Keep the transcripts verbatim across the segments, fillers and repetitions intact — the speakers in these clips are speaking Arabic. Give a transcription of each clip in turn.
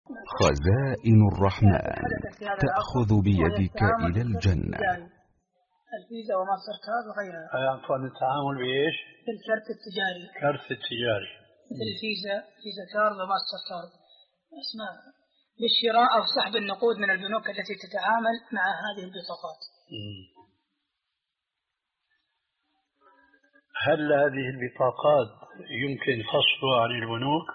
خزائن الرحمن تأخذ بيدك إلى الجنة. الفيزا وماستر كارد وغيرها. يعني التعامل بإيش؟ بالكارت التجاري. كارت التجاري. مثل الفيزا، فيزا كارد وماستر كارد. أسماء بالشراء أو سحب النقود من البنوك التي تتعامل مع هذه البطاقات. هل هذه البطاقات يمكن فصلها عن البنوك؟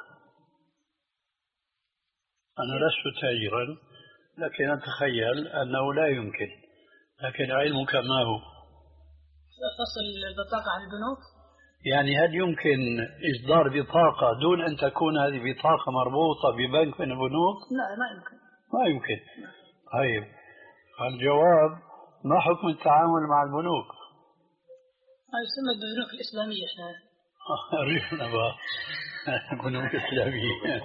أنا لست تاجرا، لكن أتخيل أنه لا يمكن، لكن علمك ما هو؟ فصل البطاقة عن البنوك؟ يعني هل يمكن إصدار بطاقة دون أن تكون هذه بطاقة مربوطة ببنك من البنوك؟ لا ما يمكن. ما يمكن. طيب الجواب ما حكم التعامل مع البنوك؟ ما يسمى بالبنوك الإسلامية إحنا. ريحنا بقى البنوك الإسلامية.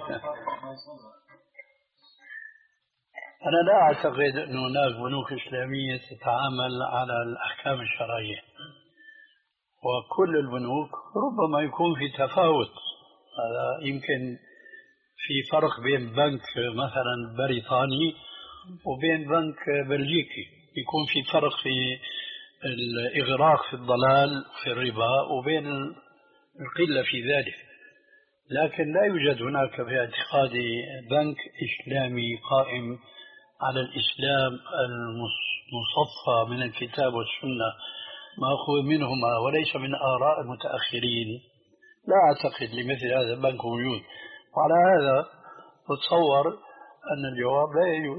أنا لا أعتقد أن هناك بنوك إسلامية تتعامل على الأحكام الشرعية، وكل البنوك ربما يكون في تفاوت. هذا يمكن في فرق بين بنك مثلا بريطاني وبين بنك بلجيكي، يكون في فرق في الإغراق في الضلال في الربا وبين القلة في ذلك، لكن لا يوجد هناك في اعتقادي بنك إسلامي قائم على الإسلام المصفى من الكتاب والسنة مأخوذ منهما وليس من آراء المتأخرين. لا أعتقد لمثل هذا البنك موجود، وعلى هذا أتصور أن الجواب لا يجوز،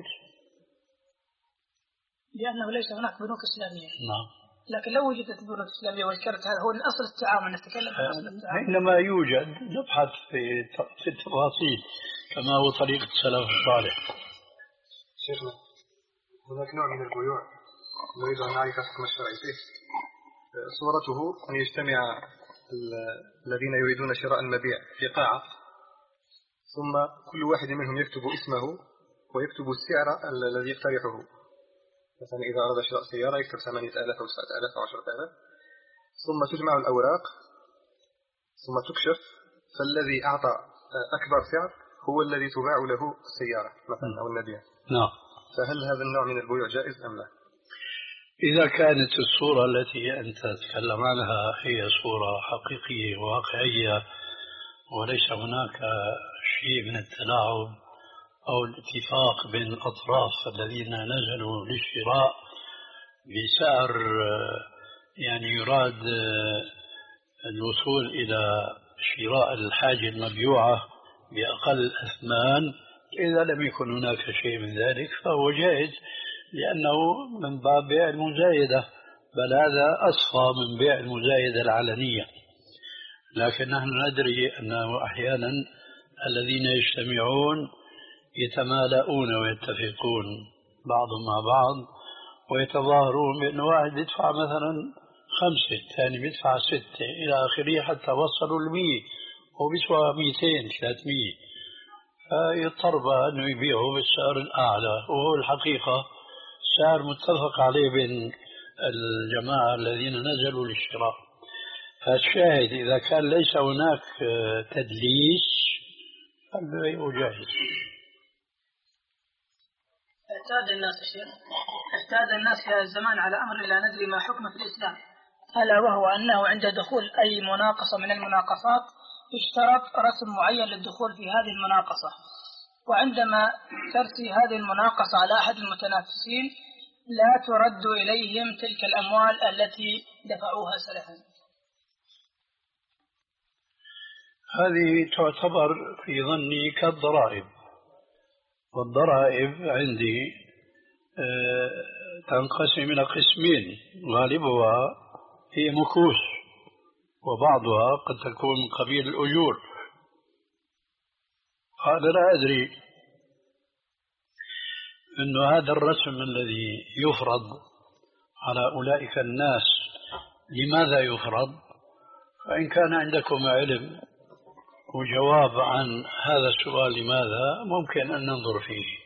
لأنه ليس هناك بنوك إسلامية. نعم. لكن لو وجدت بنوك إسلامية والكرت هذا هو أصل التعامل، نتكلم عن أصل التعامل. حينما يوجد نبحث في في التفاصيل كما هو طريقة السلف الصالح. شيخنا، هناك نوع من البيوع نريد أن نعرف حكم الشرع فيه. صورته أن يجتمع الذين يريدون شراء المبيع في قاعة، ثم كل واحد منهم يكتب اسمه ويكتب السعر الذي يقترحه. مثلا إذا أراد شراء سيارة يكتب ثمانية آلاف أو تسعة آلاف أو عشرة آلاف، ثم تجمع الأوراق ثم تكشف، فالذي أعطى أكبر سعر هو الذي تباع له السيارة مثلا أو المبيع. نعم. فهل هذا النوع من البيوع جائز أم لا؟ إذا كانت الصورة التي أنت تتكلم عنها هي صورة حقيقية واقعية وليس هناك شيء من التلاعب أو الاتفاق بين الأطراف الذين نزلوا للشراء بسعر يعني يراد الوصول إلى شراء الحاجة المبيوعة بأقل أثمان، إذا لم يكن هناك شيء من ذلك فهو جائز، لأنه من باب بيع المزايدة، بل هذا أصفى من بيع المزايدة العلنية. لكن نحن ندري أنه أحيانا الذين يجتمعون يتمالؤون ويتفقون بعضهم مع بعض ويتظاهرون بأن واحد يدفع مثلا خمسة، الثاني بيدفع ستة إلى آخره حتى وصلوا المية وبيسوى ميتين ثلاثمية، فيضطر بقى أنه يبيعه بالسعر الأعلى، وهو الحقيقة سعر متفق عليه بين الجماعة الذين نزلوا للشراء. فالشاهد إذا كان ليس هناك تدليس فالبيع جاهز. اعتاد الناس الشيخ اعتاد الناس في هذا الزمان على أمر لا ندري ما حكمه في الإسلام، ألا وهو أنه عند دخول أي مناقصة من المناقصات اشترط رسم معين للدخول في هذه المناقصة، وعندما ترسي هذه المناقصة على أحد المتنافسين لا ترد إليهم تلك الأموال التي دفعوها سلفا. هذه تعتبر في ظني كالضرائب، والضرائب عندي تنقسم إلى قسمين، غالبها هي مكوس وبعضها قد تكون من قبيل الأجور. هذا لا أدري أن هذا الرسم الذي يفرض على أولئك الناس لماذا يفرض، فإن كان عندكم علم وجواب عن هذا السؤال لماذا ممكن أن ننظر فيه.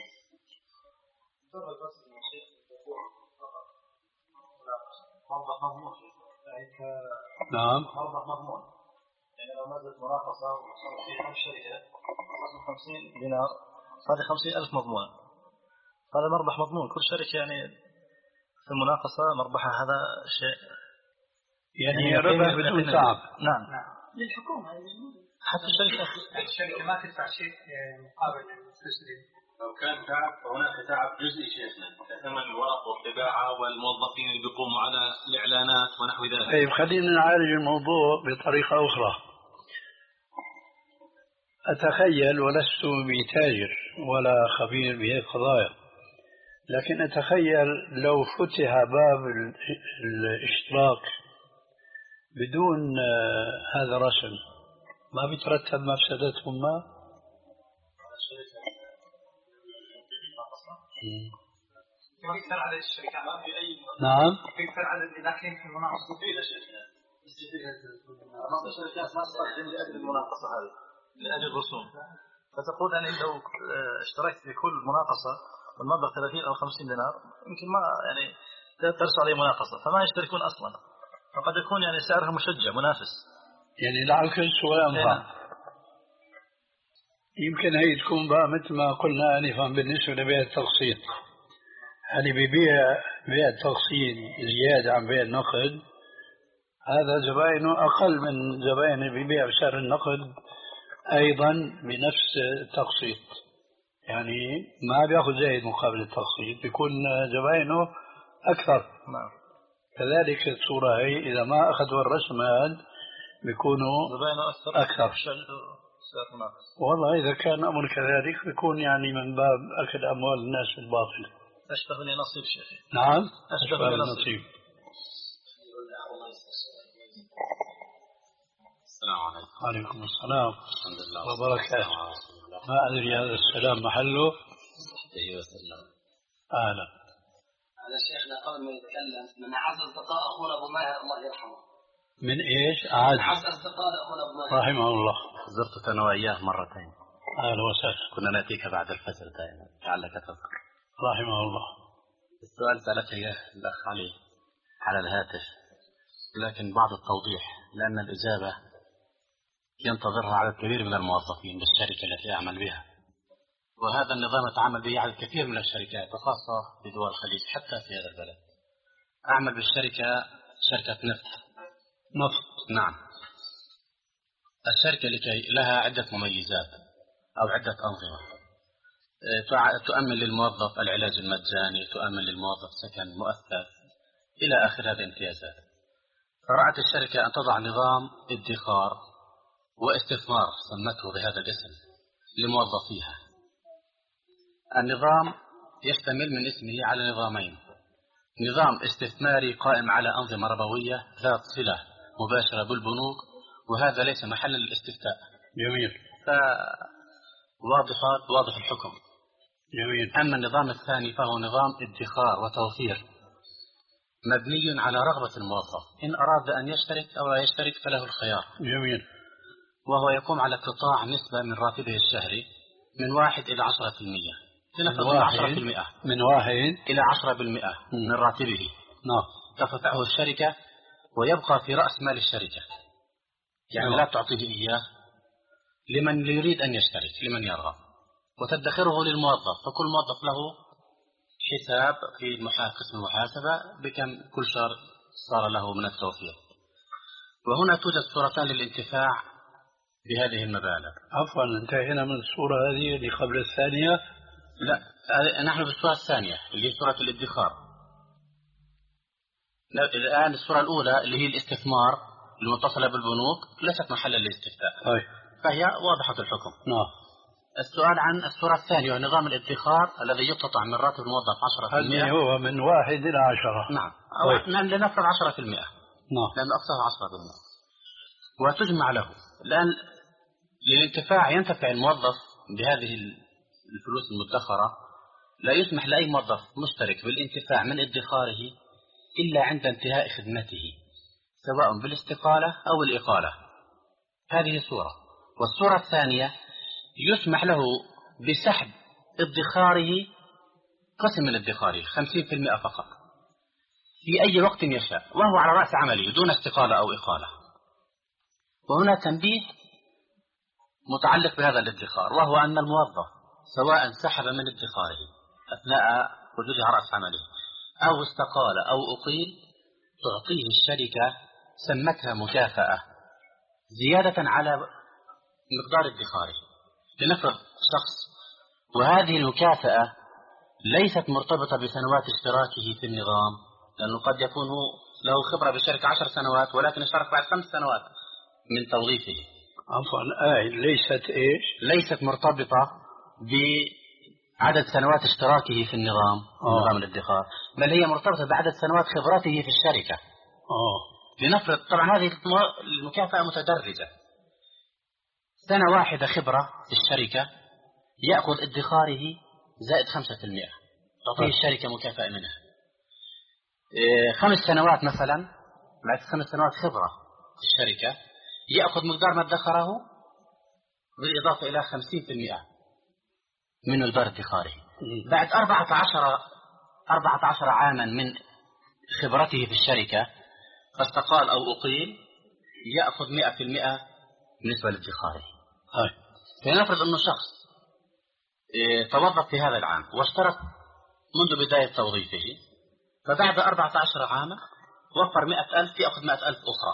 نعم. مربح مضمون، يعني لو نزلت مناقصة وصار في خمس شركات خمسين دينار هذه خمسين ألف مضمون، هذا مربح مضمون. كل شركة يعني في المناقصة مربحها هذا شيء يعني, يعني ربح بدون تعب. نعم للحكومة حتى الشركة الشركة ما تدفع شيء مقابل الفلوس دي. لو كان تعب فهناك تعب جزئي شيخنا كثمن الورق والطباعة والموظفين اللي بيقوموا على الإعلانات ونحو ذلك. طيب خلينا نعالج الموضوع بطريقة أخرى. أتخيل ولست بتاجر ولا خبير بهذه القضايا، لكن أتخيل لو فتح باب الاشتراك بدون هذا الرسم ما بيترتب مفسدتهم ما؟ يكثر على الشركات ما في أي نعم يكثر على اللي داخلين في المناقصة مفيدة شيخنا. الشركات ما تستخدم لأجل المناقصة هذه لأجل الرسوم، فتقول أنا لو اشتركت في كل مناقصة والمبلغ ثلاثين أو خمسين دينار يمكن ما يعني ترسل عليه مناقصة فما يشتركون أصلا، فقد يكون يعني سعرها مشجع منافس. يعني لعل كل سوء أنفع. يمكن هي تكون بقى مثل ما قلنا آنفا بالنسبة لبيع التقسيط، يعني ببيع بيع التقسيط زيادة عن بيع النقد، هذا زبائنه أقل من زبائنه ببيع بسعر النقد أيضا بنفس التقسيط، يعني ما بيأخذ زايد مقابل التقسيط، بيكون زبائنه أكثر. نعم. كذلك الصورة هي إذا ما أخذوا الرسمات بيكونوا زبائنه أكثر, أكثر. والله إذا كان أمر كذلك بيكون يعني من باب أكل أموال الناس بالباطل. أشبه لي نصيب شيخي. نعم أشبه لي نصيب. السلام عليكم. وعليكم السلام. الحمد لله وبركاته. ما أدري هذا السلام محله. أيوة السلام. أهلا. هذا شيخنا قبل ما يتكلم من أعز أصدقاء أخونا أبو ماهر الله يرحمه. من إيش؟ أعز. أعز أصدقاء أخونا أبو ماهر. رحمه الله. زرتك أنا وإياه مرتين. أهلا وسهلا. كنا نأتيك بعد الفجر دائما لعلك تذكر. رحمه الله. السؤال سألته إياه الأخ علي على الهاتف، لكن بعض التوضيح لأن الإجابة ينتظرها عدد كبير من الموظفين بالشركة التي أعمل بها، وهذا النظام يتعامل به عدد كثير من الشركات وخاصة في دول الخليج حتى في هذا البلد. أعمل بالشركة شركة نفط. نفط. نعم. الشركة لكي لها عدة مميزات أو عدة أنظمة، تؤمن للموظف العلاج المجاني، تؤمن للموظف سكن مؤثر إلى آخر هذه الامتيازات. فرأت الشركة أن تضع نظام ادخار واستثمار سمته بهذا الاسم لموظفيها. النظام يشتمل من اسمه على نظامين: نظام استثماري قائم على أنظمة ربوية ذات صلة مباشرة بالبنوك، وهذا ليس محلا للاستفتاء. جميل. فواضح واضح الحكم. جميل. أما النظام الثاني فهو نظام ادخار وتوفير مبني على رغبة الموظف، إن أراد أن يشترك أو لا يشترك فله الخيار. جميل. وهو يقوم على اقتطاع نسبة من راتبه الشهري من واحد إلى عشرة في المئة. من واحد من واحد إلى عشرة بالمئة من راتبه. نعم. تقطعه الشركة ويبقى في رأس مال الشركة، يعني نعم. لا تعطيه إياه لمن يريد أن يشترك، لمن يرغب، وتدخره للموظف، فكل موظف له حساب في قسم المحاسبة بكم كل شهر صار له من التوفير. وهنا توجد صورتان للانتفاع بهذه المبالغ. عفوا انتهينا من الصورة هذه اللي قبل الثانية. لا، نحن في الصورة الثانية اللي هي صورة الادخار. الآن الصورة الأولى اللي هي الاستثمار المتصلة بالبنوك ليست محلا للاستفتاء، طيب. فهي واضحة الحكم. نعم. السؤال عن الصورة الثانية ونظام الادخار الذي يقتطع من راتب الموظف عشرة في المئة. هذه هو من واحد إلى عشرة. نعم. طيب. لنفرض عشرة في المئة. نعم. لأن أقصاها عشرة في المئة. وتجمع له، لأن للانتفاع ينتفع الموظف بهذه الفلوس المدخرة، لا يسمح لأي موظف مشترك بالانتفاع من ادخاره إلا عند انتهاء خدمته، سواء بالاستقالة أو الإقالة. هذه صورة. والصورة الثانية يسمح له بسحب ادخاره قسم من ادخاره خمسين في المئة فقط في أي وقت يشاء، وهو على رأس عمله دون استقالة أو إقالة. وهنا تنبيه متعلق بهذا الادخار، وهو أن الموظف سواء سحب من ادخاره أثناء وجوده على رأس عمله أو استقال أو أقيل، تعطيه الشركة سمتها مكافأة زيادة على مقدار ادخاره. لنفرض شخص وهذه المكافأة ليست مرتبطة بسنوات اشتراكه في النظام، لأنه قد يكون له خبرة بالشركة عشر سنوات ولكن اشترك بعد خمس سنوات من توظيفه. عفوا آه ليست إيش؟ ليست مرتبطة بعدد سنوات اشتراكه في النظام آه. نظام الادخار، بل هي مرتبطة بعدد سنوات خبرته في الشركة. آه. لنفرض طبعا هذه المكافأة متدرجة، سنة واحدة خبرة في الشركة يأخذ ادخاره زائد خمسة في المئة، تعطيه الشركة مكافأة منها. إيه خمس سنوات مثلا، بعد خمس سنوات خبرة في الشركة يأخذ مقدار ما ادخره بالإضافة إلى خمسين في المئة من مقدار ادخاره. بعد أربعة عشر أربعة عشر عاما من خبرته في الشركة فاستقال أو أقيل يأخذ مئة في المئة بالنسبة لادخاره. فنفرض أنه شخص توظف في هذا العام واشترك منذ بداية توظيفه، فبعد أربعة عشر عاما وفر مئة ألف يأخذ مئة ألف أخرى.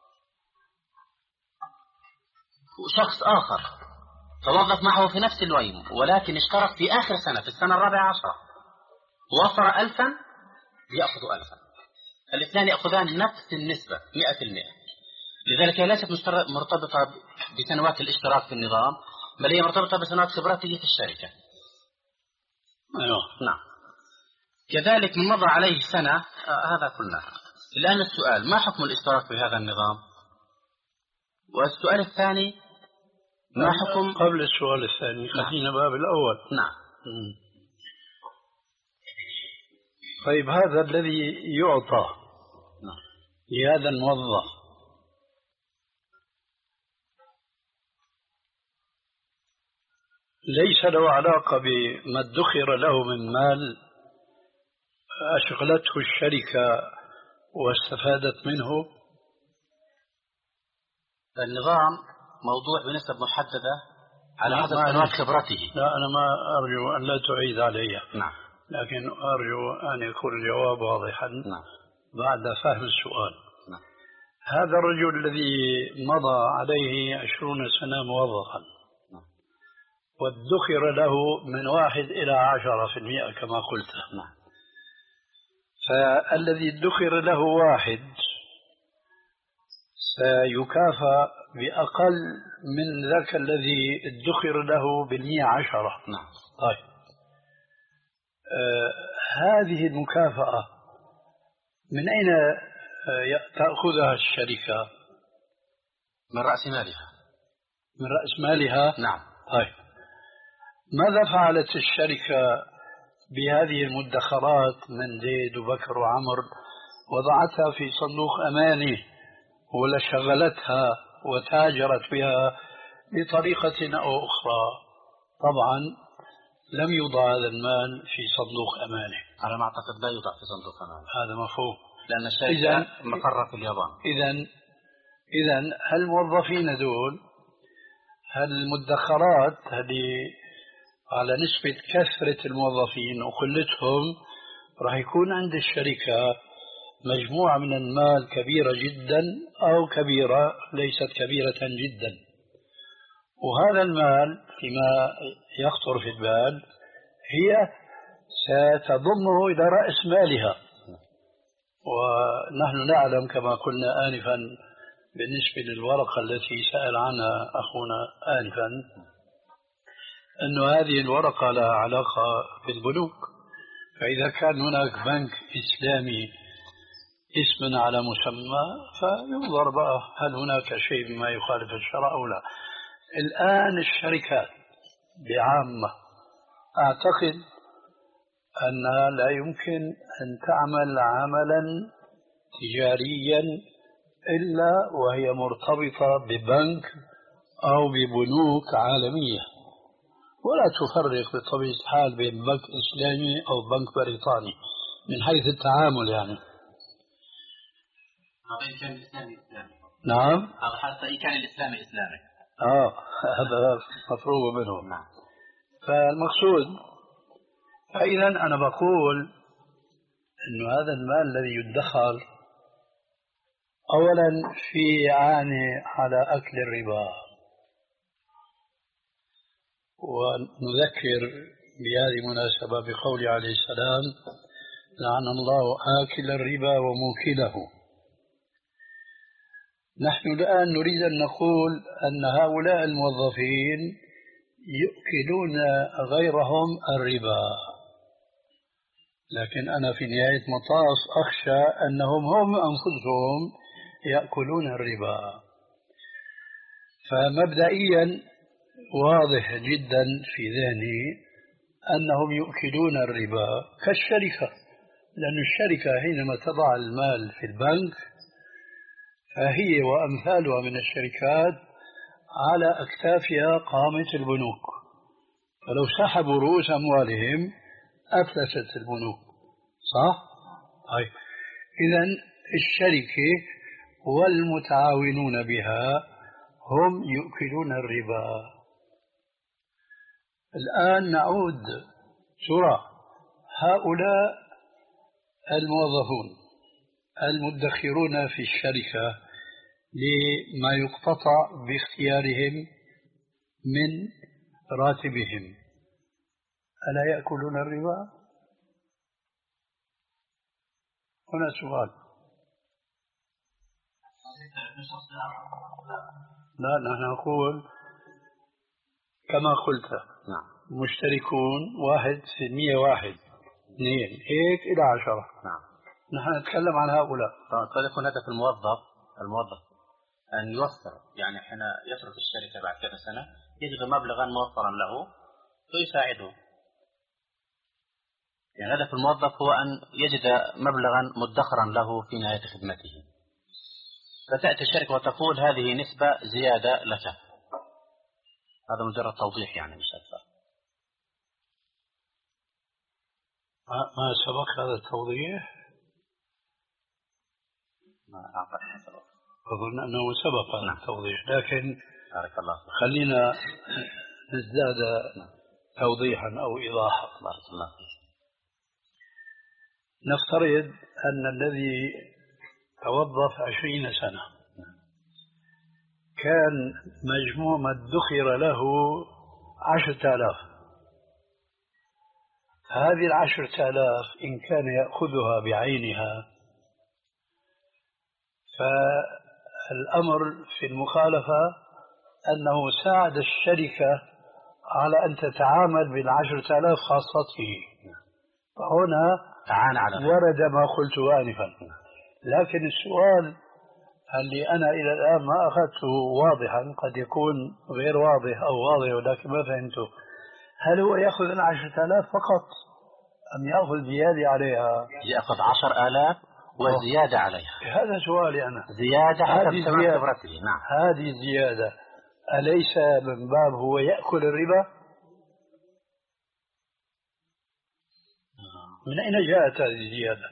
وشخص آخر توظف معه في نفس الويم ولكن اشترك في آخر سنة في السنة الرابعة عشرة ووفر ألفا يأخذ ألفا، الاثنان يأخذان نفس النسبة مئة في المئة. لذلك هي ليست مرتبطة بسنوات الاشتراك في النظام، بل هي مرتبطة بسنوات خبرته في الشركة. أيوه. نعم. كذلك من مضى عليه سنة آه هذا كله. الآن السؤال ما حكم الاشتراك في هذا النظام؟ والسؤال الثاني ما حكم قبل السؤال الثاني خلينا باب الأول. نعم. طيب هذا الذي يعطى نعم. لهذا الموظف ليس له علاقة بما ادخر له من مال أشغلته الشركة واستفادت منه؟ النظام موضوع بنسب محددة على حسب سنوات خبرته. لا أنا ما أرجو أن لا تعيد علي. نعم. لكن أرجو أن يكون الجواب واضحا. نعم. بعد فهم السؤال. نعم. هذا الرجل الذي مضى عليه عشرون سنة موظفا نعم. وادخر له من واحد إلى عشرة في المئة كما قلت. نعم. فالذي ادخر له واحد سيكافأ بأقل من ذاك الذي ادخر له بالمئة عشرة. نعم. طيب آه هذه المكافأة من أين آه تأخذها الشركة؟ من رأس مالها. من رأس مالها؟ نعم. طيب ماذا فعلت الشركة بهذه المدخرات من زيد وبكر وعمر؟ وضعتها في صندوق أمانه ولا شغلتها وتاجرت بها بطريقة أو أخرى؟ طبعا لم يوضع هذا المال في صندوق أمانه. على ما أعتقد لا يوضع في صندوق أمانه. هذا مفهوم. لأن الشركة مقرة في اليابان. إذن إذن هالموظفين دول هالمدخرات هذه على نسبة كثرة الموظفين وقلتهم راح يكون عند الشركة مجموعة من المال كبيرة جدا أو كبيرة ليست كبيرة جدا، وهذا المال فيما يخطر في البال هي ستضمه إلى رأس مالها. ونحن نعلم كما قلنا آنفا بالنسبة للورقة التي سأل عنها أخونا آنفا أن هذه الورقة لها علاقة بالبنوك، فإذا كان هناك بنك إسلامي اسما على مسمى فينظر بقى هل هناك شيء بما يخالف الشرع أو لا. الآن الشركات بعامة أعتقد أنها لا يمكن أن تعمل عملا تجاريا إلا وهي مرتبطة ببنك أو ببنوك عالمية، ولا تفرق بطبيعة الحال بين بنك إسلامي أو بنك بريطاني من حيث التعامل يعني. هذا إن كان الإسلامي إسلامي. نعم. هذا حتى إن كان الإسلامي إسلامي. آه هذا مفروغ منه. نعم. فالمقصود، فإذا أنا بقول أن هذا المال الذي يدخر أولا في عاني على أكل الربا، ونذكر بهذه المناسبة بقول عليه السلام: لعن الله آكل الربا وموكله. نحن الآن نريد أن نقول أن هؤلاء الموظفين يؤكلون غيرهم الربا، لكن أنا في نهاية مطاف أخشى أنهم هم أنفسهم يأكلون الربا. فمبدئيا واضح جدا في ذهني أنهم يؤكلون الربا كالشركة، لأن الشركة حينما تضع المال في البنك فهي وأمثالها من الشركات على أكتافها قامة البنوك، فلو سحبوا رؤوس أموالهم أفلست البنوك، صح؟ طيب، إذن الشركة والمتعاونون بها هم يؤكلون الربا. الآن نعود، ترى هؤلاء الموظفون المدخرون في الشركة لما يقتطع باختيارهم من راتبهم ألا يأكلون الربا؟ هنا سؤال. لا، نحن نقول كما قلت نعم. مشتركون واحد في مية واحد اثنين هيك إلى عشرة. نعم. نحن نتكلم عن هؤلاء. قد يكون هدف الموظف الموظف أن يوفر، يعني حين يترك الشركة بعد كذا سنة يجد مبلغا موفرا له فيساعده. يعني هدف الموظف هو أن يجد مبلغا مدخرا له في نهاية خدمته، فتأتي الشركة وتقول هذه نسبة زيادة لك. هذا مجرد توضيح يعني مش أكثر. ما سبق هذا التوضيح؟ ما أعطاني سبق. أظن أنه سبق هذا التوضيح، لكن بارك الله خلينا نزداد توضيحا أو إيضاحا. بارك الله فيك. نفترض أن الذي توظف عشرين سنة كان مجموع ما ادخر له عشرة آلاف. هذه العشرة آلاف إن كان يأخذها بعينها فالأمر في المخالفة أنه ساعد الشركة على أن تتعامل بالعشرة آلاف خاصته، فهنا تعان على ورد ما قلت آنفا. لكن السؤال اللي أنا إلى الآن ما أخذته واضحا، قد يكون غير واضح أو واضح ولكن ما فهمته، هل هو يأخذ العشرة آلاف فقط أم يأخذ زيادة عليها؟ يأخذ عشر آلاف وزيادة عليها. هذا سؤالي أنا. زيادة حسب زيادة. خبرته. نعم. هذه الزيادة أليس من باب هو يأكل الربا؟ من أين جاءت هذه الزيادة؟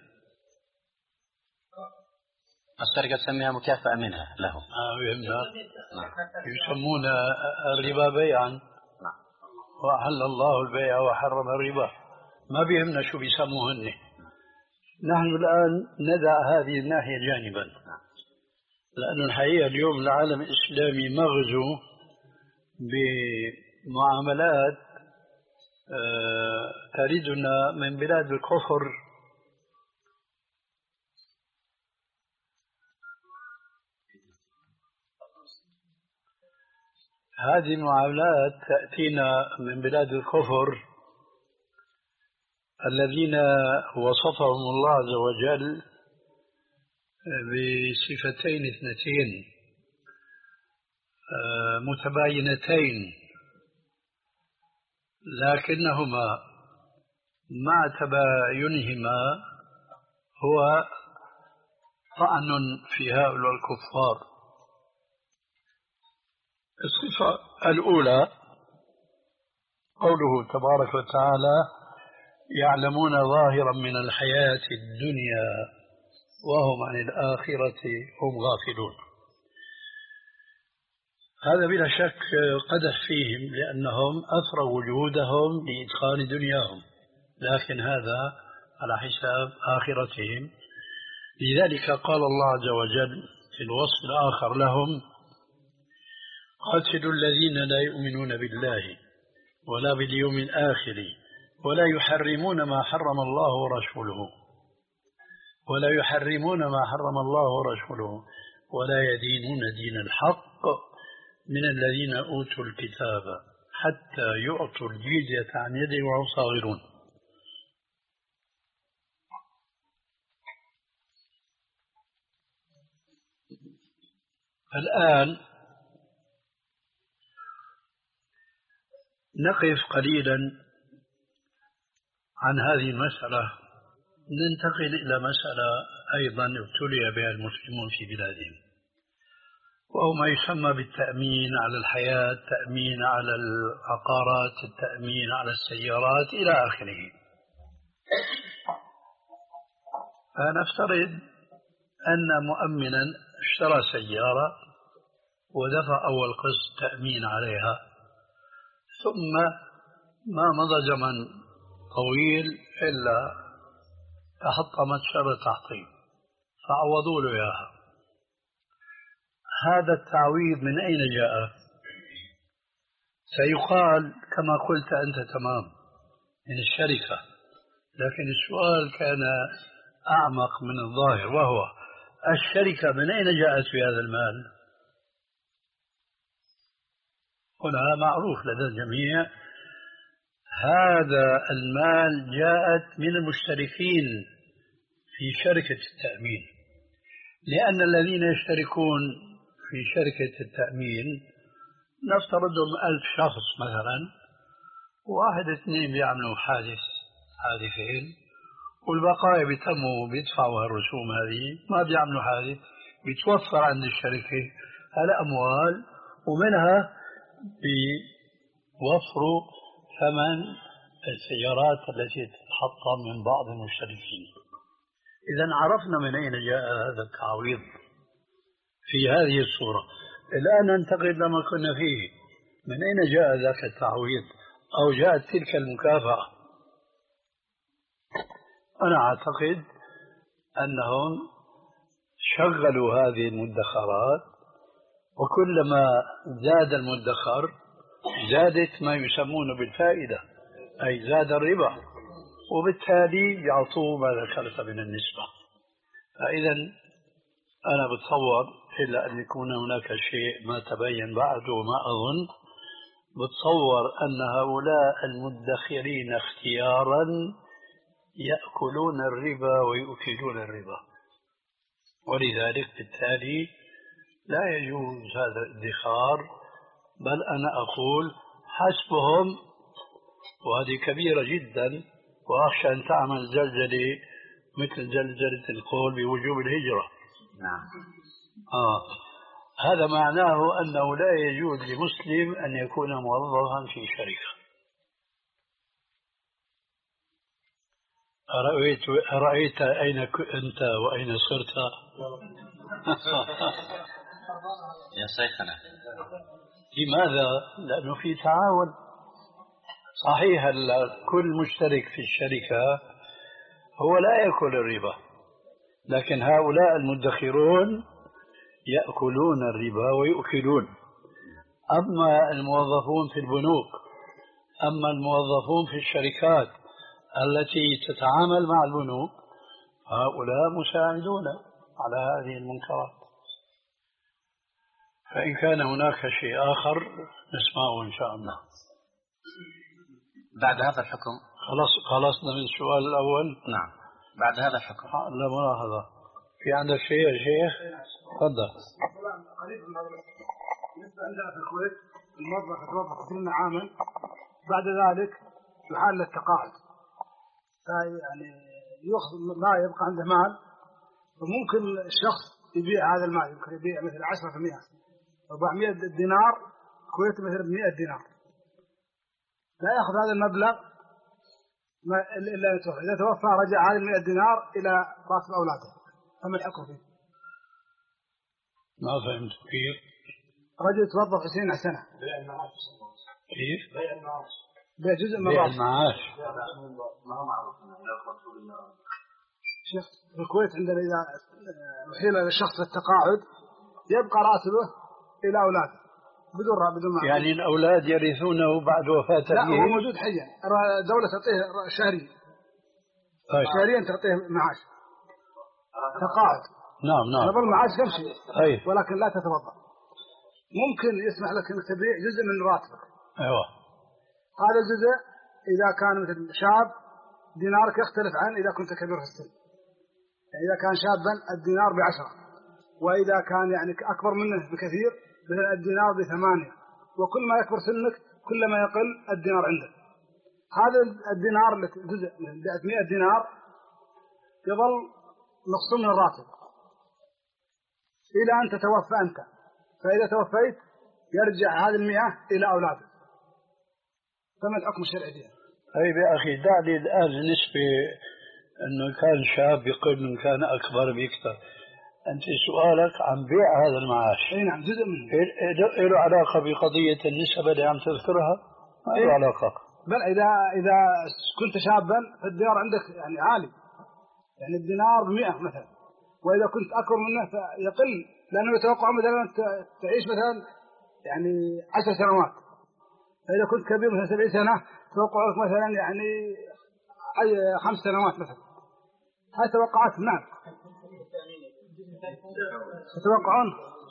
الشركة تسميها مكافأة منها له. آه يسمون الربا بيعا. نعم. وأحل الله البيع وحرم الربا، ما بيهمنا شو بيسموهن. نحن الآن ندع هذه الناحية جانبا، لأن الحقيقة اليوم العالم الإسلامي مغزو بمعاملات تريدنا من بلاد الكفر. هذه المعاملات تأتينا من بلاد الكفر الذين وصفهم الله عز وجل بصفتين اثنتين متباينتين، لكنهما مع تباينهما هو طعن في هؤلاء الكفار. الصفة الأولى قوله تبارك وتعالى: يعلمون ظاهرا من الحياة الدنيا وهم عن الآخرة هم غافلون. هذا بلا شك قدح فيهم لأنهم أثروا وجودهم لإدخال دنياهم، لكن هذا على حساب آخرتهم. لذلك قال الله عز وجل في الوصف الآخر لهم: قاتلوا الذين لا يؤمنون بالله ولا باليوم الآخر ولا يحرمون ما حرم الله ورسوله ولا يحرمون ما حرم الله ورسوله ولا يدينون دين الحق من الذين أوتوا الكتاب حتى يعطوا الجزية عن يد وهم صاغرون. الآن نقف قليلا عن هذه المسألة، ننتقل إلى مسألة أيضا ابتلي بها المسلمون في بلادهم، وهو ما يسمى بالتأمين على الحياة، التأمين على العقارات، التأمين على السيارات إلى آخره. فنفترض أن مؤمنا اشترى سيارة ودفع أول قسط تأمين عليها، ثم ما مضى زمن طويل إلا تحطمت شر تحطيم فعوضوا له إياها. هذا التعويض من أين جاء؟ سيقال كما قلت أنت تمام من الشركة، لكن السؤال كان أعمق من الظاهر، وهو الشركة من أين جاءت في هذا المال؟ هنا معروف لدى الجميع هذا المال جاءت من المشتركين في شركة التأمين، لأن الذين يشتركون في شركة التأمين نفترضهم ألف شخص مثلا، واحد اثنين بيعملوا حادث حادثين والبقايا بيتموا بيدفعوا الرسوم هذه، ما بيعملوا حادث، بيتوفر عند الشركة هالأموال ومنها بيوفروا ثمن السيارات التي تتحطم من بعض المشتركين. إذا عرفنا من أين جاء هذا التعويض في هذه الصورة. الآن ننتقل لما كنا فيه، من أين جاء ذاك التعويض أو جاءت تلك المكافأة؟ أنا أعتقد أنهم شغلوا هذه المدخرات، وكلما زاد المدخر زادت ما يسمونه بالفائدة، أي زاد الربا، وبالتالي يعطوه ما ذكرت من النسبة. فإذا أنا بتصور إلا أن يكون هناك شيء ما تبين بعد وما أظن، بتصور أن هؤلاء المدخرين اختيارا يأكلون الربا ويؤكلون الربا، ولذلك بالتالي لا يجوز هذا الادخار، بل أنا أقول حسبهم، وهذه كبيرة جدا، وأخشى أن تعمل زلزلة مثل زلزلة القول بوجوب الهجرة. نعم. آه. هذا معناه أنه لا يجوز لمسلم أن يكون موظفا في شركة. أرأيت, أرأيت أين أنت وأين صرت؟ يا شيخنا. لماذا؟ لأنه في تعاون. صحيح كل مشترك في الشركة هو لا يأكل الربا، لكن هؤلاء المدخرون يأكلون الربا ويؤكلون. أما الموظفون في البنوك، أما الموظفون في الشركات التي تتعامل مع البنوك، هؤلاء مساعدون على هذه المنكرات. فإن كان هناك شيء آخر نسمعه إن شاء الله. بعد هذا الحكم خلاص خلصنا من السؤال الأول. نعم. بعد هذا الحكم لا ملاحظة، في عندك شيء يا شيخ؟ تفضل. قريب من هذا بالنسبة عندنا في الكويت الموظف يتوظف ستين عاما، بعد ذلك يحال للتقاعد، يعني يأخذ ما يبقى عنده مال، وممكن الشخص يبيع هذا المال، يمكن يبيع مثل عشرة في المئة أربعمائة دينار كويتي مثل مئة دينار، لا يأخذ هذا المبلغ إلا يتوفى. إذا توفى رجع هذه المئة دينار إلى راتب أولاده، فما الحكم فيه؟ ما فهمت كيف؟ رجل توظف عشرين سنة. كيف؟ بيع المعاش. بيع جزء من بيع الراتب. المعاش. ما هو معروف. شيخ في الكويت عندنا إذا أحيل الشخص للتقاعد يبقى راتبه إلى أولاده بدون راتب بدون معاش. يعني الأولاد يرثونه بعد وفاة لا أبيه؟ هو موجود حيا. الدولة تعطيه شهري. طيب. شهريا تعطيه معاش. تقاعد. نعم نعم. نظل المعاش تمشي. أي. ولكن لا تتوظف. ممكن يسمح لك انك تبيع جزء من راتبك. ايوه. هذا الجزء اذا كان مثل شاب دينارك يختلف عن اذا كنت كبير في السن. يعني اذا كان شابا الدينار بعشرة، واذا كان يعني اكبر منه بكثير مثل الدينار بثمانية، وكل ما يكبر سنك كل ما يقل الدينار عندك. هذا الدينار جزء من مئة دينار يظل نص من الراتب الى ان تتوفى انت. فإذا توفيت يرجع هذه المئة إلى أولادك. فما الحكم الشرعي فيها؟ طيب يا أخي دعني الآن نسبة أنه كان شاب يقل من كان أكبر بيكثر. أنت سؤالك عن بيع هذا المعاش. أي نعم جزء منه. إيه له علاقة بقضية النسبة اللي عم تذكرها؟ ما له علاقة. بل إذا إذا كنت شابا فالدينار عندك يعني عالي. يعني الدينار بمئة مثلا. وإذا كنت أكبر منه فيقل. لأنه يتوقع مثلا تعيش مثلا يعني عشر سنوات. فإذا كنت كبير مثلا سبعين سنة توقعك مثلا يعني خمس سنوات مثلا. هاي توقعات. نعم. تتوقعون؟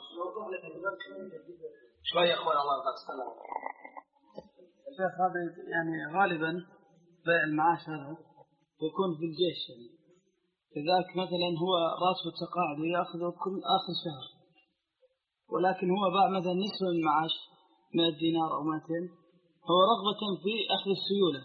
شوية يا أخوان الله يبارك. الشيخ هذا يعني غالبا بيع المعاش هذا يكون في الجيش يعني. لذلك مثلا هو راتب التقاعد يأخذه كل آخر شهر، ولكن هو باع مثلا نصف المعاش مئة دينار أو مئتين، هو رغبة في أخذ السيولة.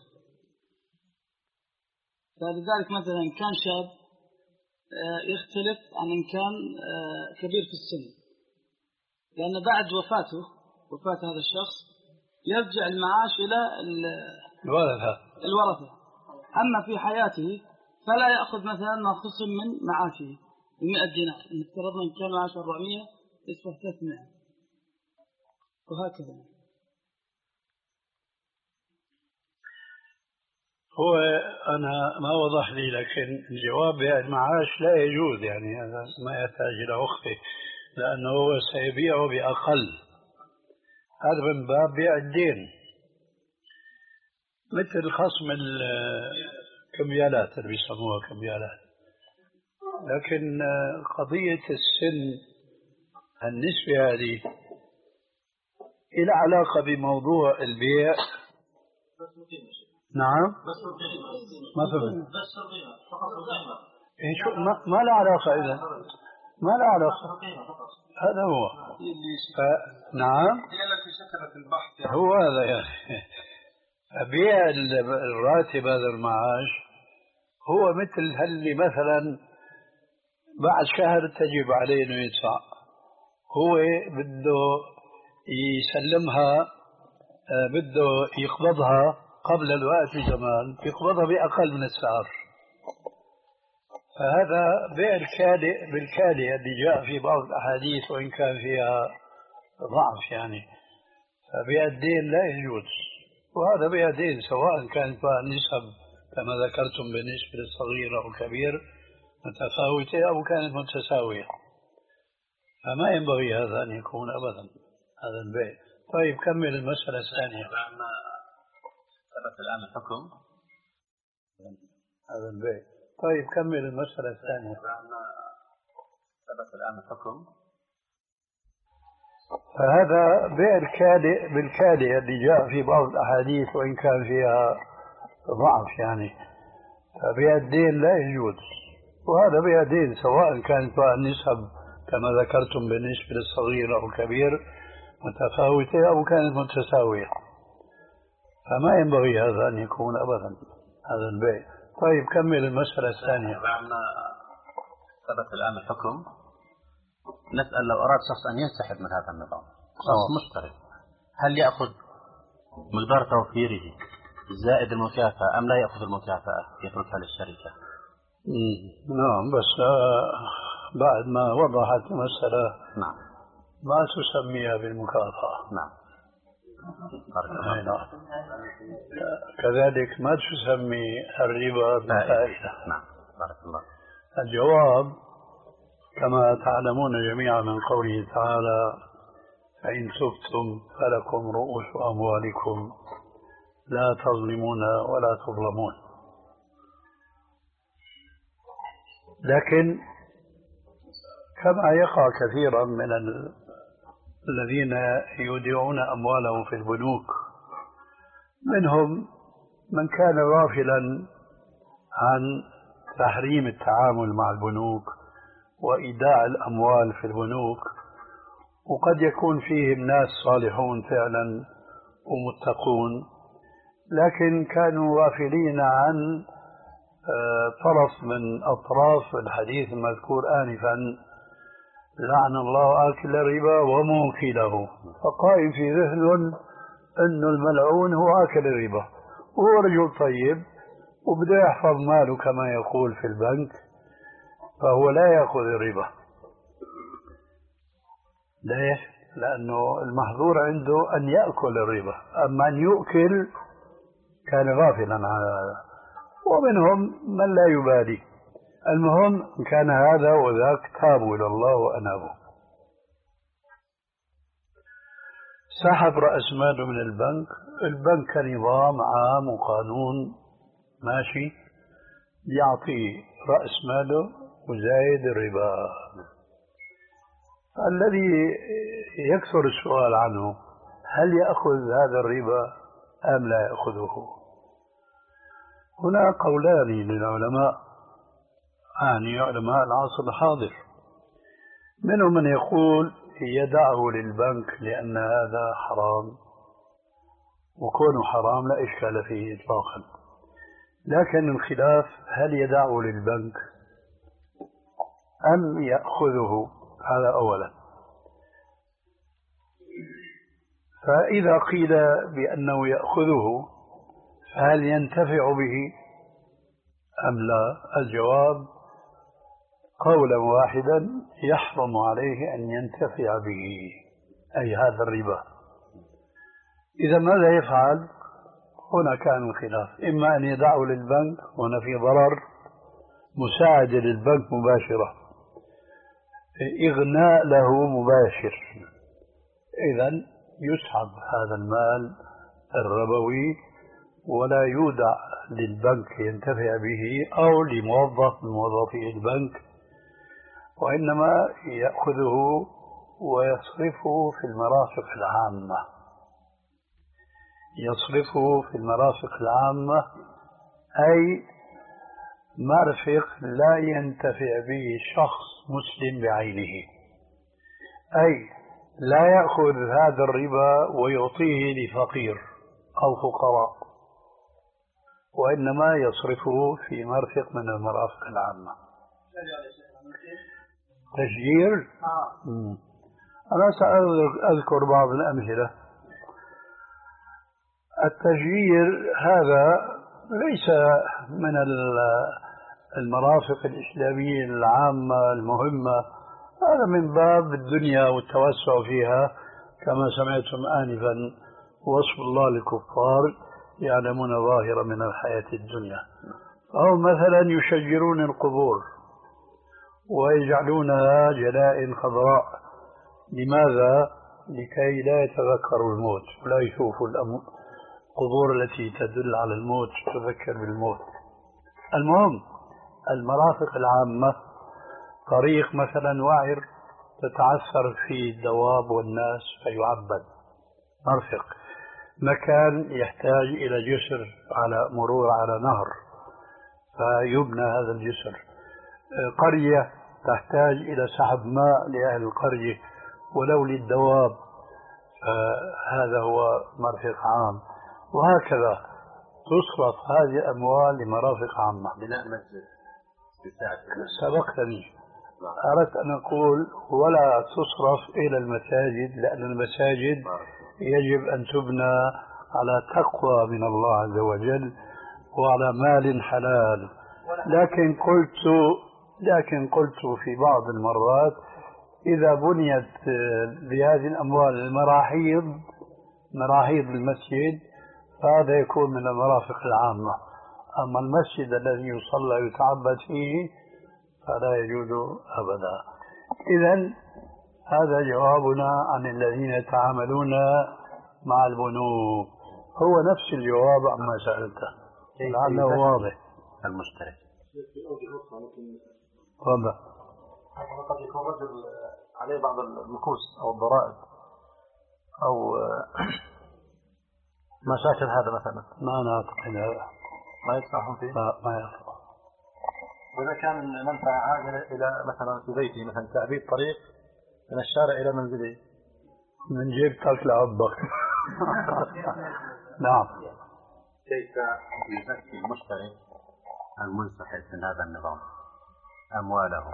فلذلك مثلا كان شاب يختلف عن إن كان كبير في السن، لأن بعد وفاته وفاة هذا الشخص يرجع المعاش إلى الورثة. الورثة. أما في حياته فلا يأخذ مثلا ما خصم من معاشه مئة دينار. افترضنا إن كان معاش أربعمائة يصبح ثلاثمائة وهكذا. هو أنا ما وضح لي، لكن الجواب بيع المعاش لا يجوز، يعني هذا ما يحتاج إلى وقفه، لأنه هو سيبيعه بأقل. هذا من باب بيع الدين، مثل خصم الكمبيالات اللي بيسموها كمبيالات. لكن قضية السن النسبة هذه إلى علاقة بموضوع البيع. نعم. ما فهمت. إيه شو ما, ما له علاقة إذا ما له علاقة. هذا هو. ف... نعم. هو هذا يعني بيع الراتب هذا المعاش هو مثل هل مثلا بعد شهر تجب عليه انه يدفع، هو بده يسلمها، بده يقبضها قبل الوقت بزمان، يقبضها بأقل من السعر. فهذا بيع الكالئ بالكالئ اللي جاء في بعض الأحاديث وإن كان فيها ضعف يعني. فبيع الدين لا يجوز، وهذا بيع دين سواء كانت النسب كما ذكرتم بالنسبة للصغير أو الكبير متفاوتة أو كانت متساوية، فما ينبغي هذا أن يكون أبدا هذا البيع. طيب كمل المسألة الثانية. ثبت الآن الحكم هذا البيع. طيب كمل المسألة الثانية. ثبت الآن الحكم. فهذا بيع الكالئ بالكالئ اللي جاء في بعض الأحاديث وإن كان فيها ضعف يعني. فبيع الدين لا يجوز، وهذا بيع دين سواء كانت النسب كما ذكرتم بالنسبة للصغير أو الكبير متفاوتة أو كانت متساوية، فما ينبغي هذا أن يكون أبدا هذا البيع. طيب كمل المسألة الثانية. ثبت الآن الحكم. نسأل لو أراد شخص أن ينسحب من هذا النظام، شخص مشترك، هل يأخذ مقدار توفيره زائد المكافأة أم لا يأخذ المكافأة يتركها للشركة؟ نعم، بس بعد ما وضحت المسألة نعم ما تسميها بالمكافأة. نعم. نعم. كذلك ما تسمي الربا بالفائدة. نعم. بارك الله. الجواب كما تعلمون جميعا من قوله تعالى: فإن تبتم فلكم رؤوس أموالكم لا تظلمون ولا تظلمون. لكن كما يقع كثيرا من ال... الذين يودعون أموالهم في البنوك، منهم من كان غافلا عن تحريم التعامل مع البنوك وإيداع الأموال في البنوك، وقد يكون فيهم ناس صالحون فعلا ومتقون، لكن كانوا غافلين عن طرف من أطراف الحديث المذكور آنفا: لعن الله آكل الربا وموكله. فقائم في ذهن أن الملعون هو آكل الربا، وهو رجل طيب وبده يحفظ ماله كما يقول في البنك، فهو لا يأخذ الربا. ليش؟ لأنه المحظور عنده أن يأكل الربا، أما أن يؤكل كان غافلا عن هذا. ومنهم من لا يبالي. المهم إن كان هذا وذاك تابوا إلى الله وأنابوا. سحب رأس ماله من البنك، البنك كنظام عام وقانون ماشي يعطي رأس ماله وزايد الربا. الذي يكثر السؤال عنه: هل يأخذ هذا الربا أم لا يأخذه؟ هنا قولان للعلماء، يعني علماء العصر الحاضر. منهم من يقول يدعه للبنك لأن هذا حرام، وكونه حرام لا إشكال فيه إطلاقا، لكن الخلاف هل يدعه للبنك أم يأخذه، هذا أولا. فإذا قيل بأنه يأخذه فهل ينتفع به أم لا؟ الجواب قولا واحدا: يحرم عليه أن ينتفع به، أي هذا الربا. إذا ماذا يفعل؟ هنا كان الخلاف، إما أن يدعه للبنك، هنا في ضرر، مساعدة للبنك مباشرة، إغناء له مباشر، إذن يسحب هذا المال الربوي ولا يودع للبنك ينتفع به أو لموظف من موظفي البنك، وإنما يأخذه ويصرفه في المرافق العامة. يصرفه في المرافق العامة أي مرفق لا ينتفع به شخص مسلم بعينه، أي لا يأخذ هذا الربا ويعطيه لفقير أو فقراء، وإنما يصرفه في مرفق من المرافق العامة. تشجير؟ آه. أنا سأذكر بعض الأمثلة. التشجير هذا ليس من المرافق الإسلامية العامة المهمة، هذا من باب الدنيا والتوسع فيها، كما سمعتم آنفا وصف الله للكفار يعلمون ظاهرا من الحياة الدنيا. أو مثلا يشجرون القبور ويجعلونها جلائن خضراء. لماذا؟ لكي لا يتذكروا الموت ولا يشوفوا القبور التي تدل على الموت تذكر بالموت. المهم المرافق العامة، طريق مثلا وعر تتعثر فيه الدواب والناس فيعبد، مرفق. مكان يحتاج إلى جسر على مرور على نهر فيبنى هذا الجسر. قرية تحتاج إلى سحب ماء لأهل القرية ولو للدواب، فهذا هو مرفق عام. وهكذا تصرف هذه الأموال لمرافق عامة. بناء مسجد سبقتني، أردت أن أقول ولا تصرف إلى المساجد، لأن المساجد يجب أن تبنى على تقوى من الله عز وجل وعلى مال حلال. لكن قلت لكن قلت في بعض المرات إذا بنيت بهذه الأموال المراحيض مراحيض المسجد فهذا يكون من المرافق العامة. أما المسجد الذي يصلى ويتعبد فيه فلا يجوز أبدا. إذن هذا جوابنا عن الذين يتعاملون مع البنوك، هو نفس الجواب عما سألته لعله واضح. المشترك تفضل. قد يكون رجل عليه بعض المكوس أو الضرائب أو مشاكل هذا مثلا، ما نعتقد هذا، ما يدفعهم فيه؟ لا ما يدفع. وإذا كان منفعة عاجلة إلى مثلا في بيتي مثلا تعبيد طريق من الشارع إلى منزلي من جيبتك لعبك. نعم. كيف يزكي المشترك المنسحب من هذا النظام أمواله؟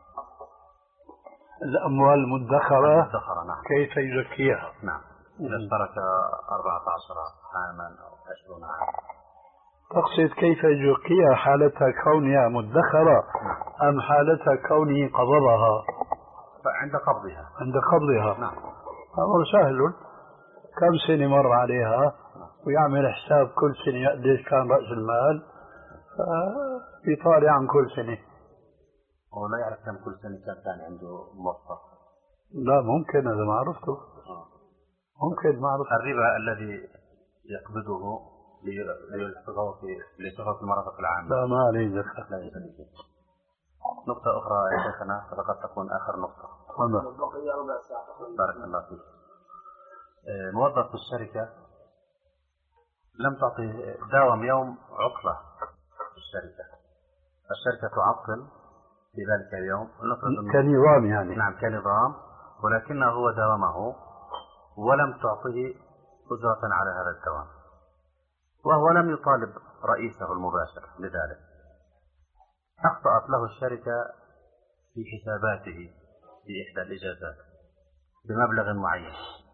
الأموال المدخرة المدخرة نعم. كيف يزكيها؟ نعم. إذا اشترك أربعة عشر عاما أو عشرون عاما. تقصد كيف يزكيها حالتها كونها مدخرة أم حالتها كونه قبضها؟ عند قبضها. عند قبضها. نعم. أمر سهل، كم سنة مر عليها ويعمل حساب كل سنة قديش كان رأس المال يطالع عن كل سنة. ولا يعرف كم كل سنة كان ثاني عنده موظف؟ لا ممكن، هذا ما عرفته. ممكن ما عرفته. الربا الذي يقبضه ليحفظه في لصفة المرافق العامة لا ما عليه زكاة. لا يزكي. نقطة أخرى يا شيخنا فقد تكون آخر نقطة. بارك الله فيك. موظف في الشركة لم تعطي داوم يوم عطلة في الشركة، الشركة تعطل في ذلك اليوم كنظام يعني. نعم كنظام، ولكنه هو داومه ولم تعطيه أجرة على هذا الدوام، وهو لم يطالب رئيسه المباشر لذلك. أخطأت له الشركة في حساباته في إحدى الإجازات بمبلغ معين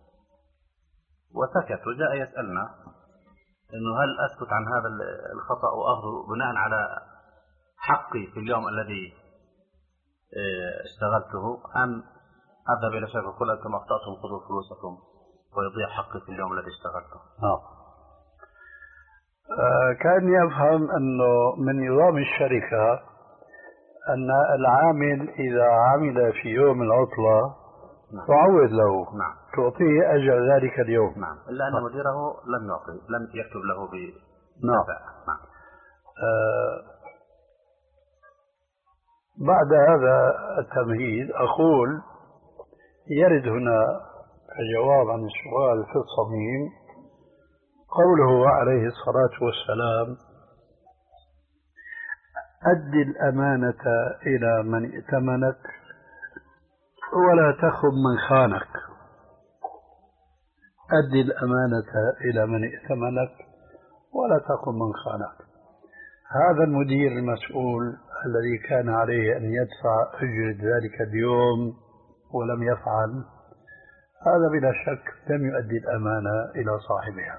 وسكت، وجاء يسألنا إنه هل أسكت عن هذا الخطأ وأخذه بناء على حقي في اليوم الذي اشتغلته، أم أذهب إلى شركة وقل أنتم أخطأتم خذوا فلوسكم ويضيع حقي في اليوم الذي اشتغلته. آه. آه كان يفهم أنه من نظام الشركة أن العامل إذا عمل في يوم العطلة نعم. تعوض له نعم. تعطيه أجر ذلك اليوم. نعم. إلا أن مديره لم يعطي، لم يكتب له ب نعم. نعم. آه بعد هذا التمهيد أقول يرد هنا الجواب عن السؤال في الصميم قوله عليه الصلاة والسلام: أد الأمانة إلى من ائتمنك ولا تخب من خانك. أد الأمانة إلى من ائتمنك ولا تخب من خانك. هذا المدير المسؤول الذي كان عليه أن يدفع أجرة ذلك اليوم ولم يفعل، هذا بلا شك لم يؤدي الأمانة إلى صاحبها.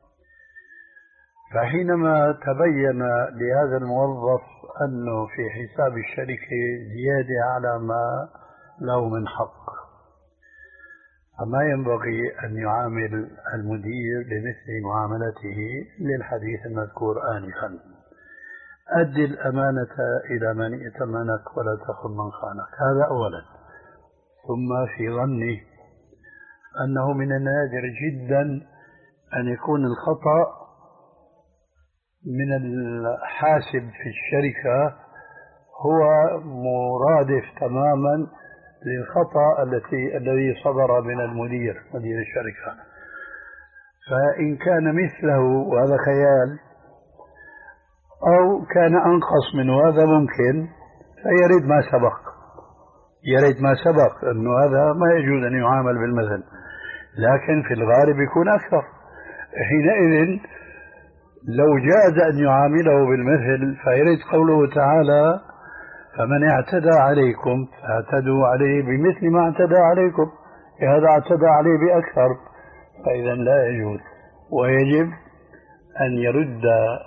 فحينما تبين لهذا الموظف أنه في حساب الشركة زيادة على ما له من حق، فما ينبغي أن يعامل المدير بمثل معاملته للحديث المذكور آنفا: أدي الأمانة إلى من ائتمنك ولا تخن من خانك. هذا أولا. ثم في ظني أنه من النادر جدا أن يكون الخطأ من الحاسب في الشركة هو مرادف تماما للخطأ التي الذي صدر من المدير مدير الشركة. فإن كان مثله وهذا خيال أو كان أنقص من هذا ممكن، فيريد ما سبق يريد ما سبق أنه هذا ما يجوز أن يعامل بالمثل، لكن في الغالب يكون أكثر. حينئذ لو جاز أن يعامله بالمثل فيريد قوله تعالى: فمن اعتدى عليكم فاعتدوا عليه بمثل ما اعتدى عليكم. هذا اعتدى عليه بأكثر، فإذا لا يجوز، ويجب أن يرد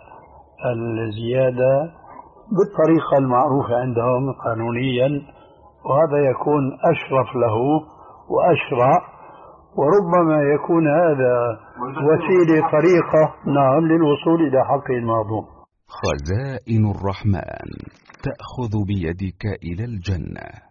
الزيادة بالطريقة المعروفة عندهم قانونيا وهذا يكون أشرف له وأشرع، وربما يكون هذا وسيلة طريقة نعم للوصول إلى حق المعظوم. خزائن الرحمن تأخذ بيدك إلى الجنة.